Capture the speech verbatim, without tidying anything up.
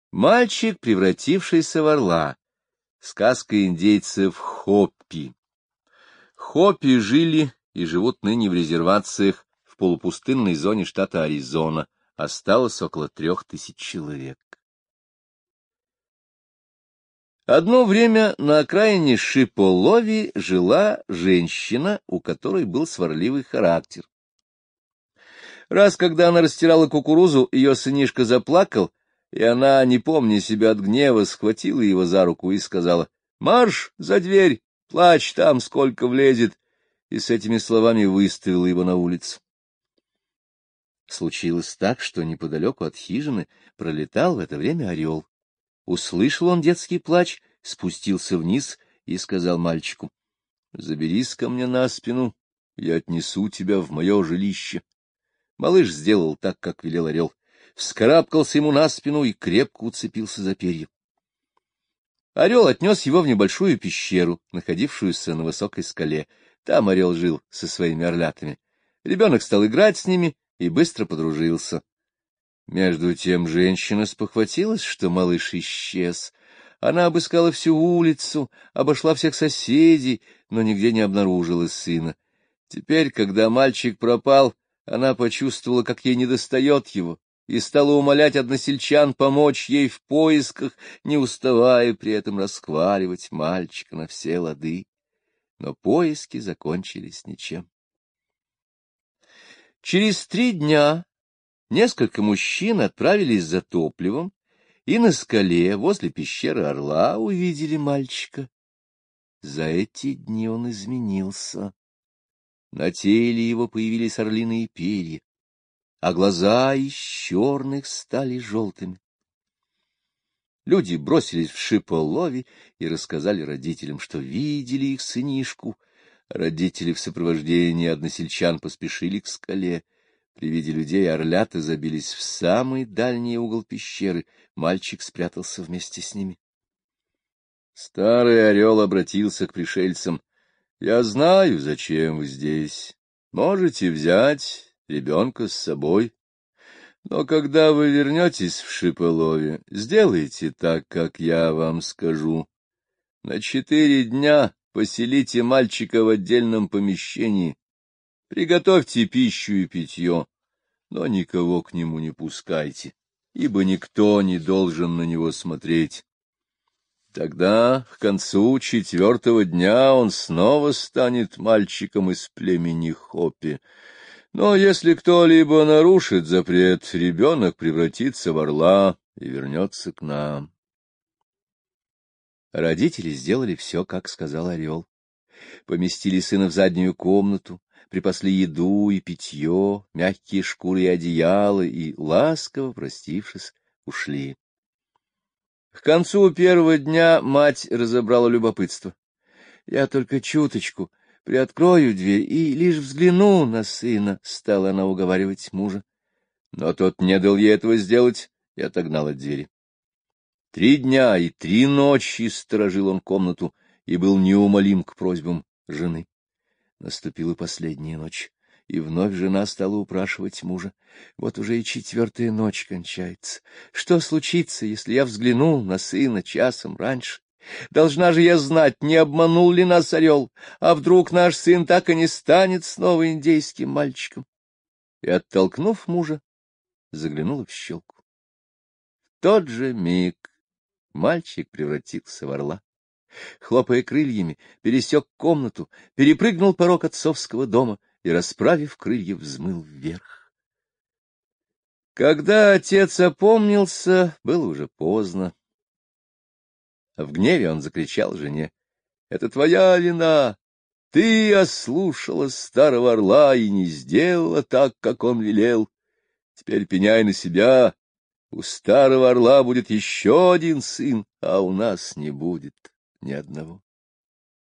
Мальчик, превратившийся в орла. Сказка индейцев Хоппи. Хоппи жили и живут ныне в резервациях в полупустынной зоне штата Аризона. Осталось около трех тысяч человек. Одно время на окраине Шиполови жила женщина, у которой был сварливый характер. Раз, когда она растирала кукурузу, ее сынишка заплакал, и она, не помня себя от гнева, схватила его за руку и сказала: «Марш за дверь, плачь там, сколько влезет», и с этими словами выставила его на улицу. Случилось так, что неподалеку от хижины пролетал в это время орел. Услышал он детский плач, спустился вниз и сказал мальчику: «Заберись ко мне на спину, я отнесу тебя в мое жилище». Малыш сделал так, как велел орел, вскарабкался ему на спину и крепко уцепился за перья. Орел отнес его в небольшую пещеру, находившуюся на высокой скале. Там орел жил со своими орлятами. Ребенок стал играть с ними и быстро подружился. Между тем женщина спохватилась, что малыш исчез. Она обыскала всю улицу, обошла всех соседей, но нигде не обнаружила сына. Теперь, когда мальчик пропал, она почувствовала, как ей недостает его, и стала умолять односельчан помочь ей в поисках, не уставая при этом расхваливать мальчика на все лады. Но поиски закончились ничем. Через три дня несколько мужчин отправились за топливом, и на скале возле пещеры орла увидели мальчика. За эти дни он изменился. На теле его появились орлиные перья, а глаза из черных стали желтыми. Люди бросились в Шиполови и рассказали родителям, что видели их сынишку. Родители в сопровождении односельчан поспешили к скале. При виде людей орлята забились в самый дальний угол пещеры. Мальчик спрятался вместе с ними. Старый орел обратился к пришельцам: «Я знаю, зачем вы здесь. Можете взять ребенка с собой. Но когда вы вернетесь в Шиполове, сделайте так, как я вам скажу. На четыре дня поселите мальчика в отдельном помещении, приготовьте пищу и питье, но никого к нему не пускайте, ибо никто не должен на него смотреть. Тогда к концу четвертого дня он снова станет мальчиком из племени Хоппи. Но если кто-либо нарушит запрет, ребенок превратится в орла и вернется к нам». Родители сделали все, как сказал орел. Поместили сына в заднюю комнату, припасли еду и питье, мягкие шкуры и одеяла, и, ласково простившись, ушли. К концу первого дня мать разобрала любопытство. «Я только чуточку приоткрою дверь и лишь взгляну на сына», — стала она уговаривать мужа. Но тот не дал ей этого сделать и отогнал от двери. Три дня и три ночи сторожил он комнату и был неумолим к просьбам жены. Наступила последняя ночь, и вновь жена стала упрашивать мужа. «Вот уже и четвертая ночь кончается. Что случится, если я взгляну на сына часом раньше? Должна же я знать, не обманул ли нас орел, а вдруг наш сын так и не станет снова индейским мальчиком?» И, оттолкнув мужа, заглянула в щелку. В тот же миг мальчик превратился в орла. Хлопая крыльями, пересек комнату, перепрыгнул порог отцовского дома и, расправив крылья, взмыл вверх. Когда отец опомнился, было уже поздно. В гневе он закричал жене: «Это твоя вина! Ты ослушалась старого орла и не сделала так, как он велел. Теперь пеняй на себя. У старого орла будет еще один сын, а у нас не будет ни одного».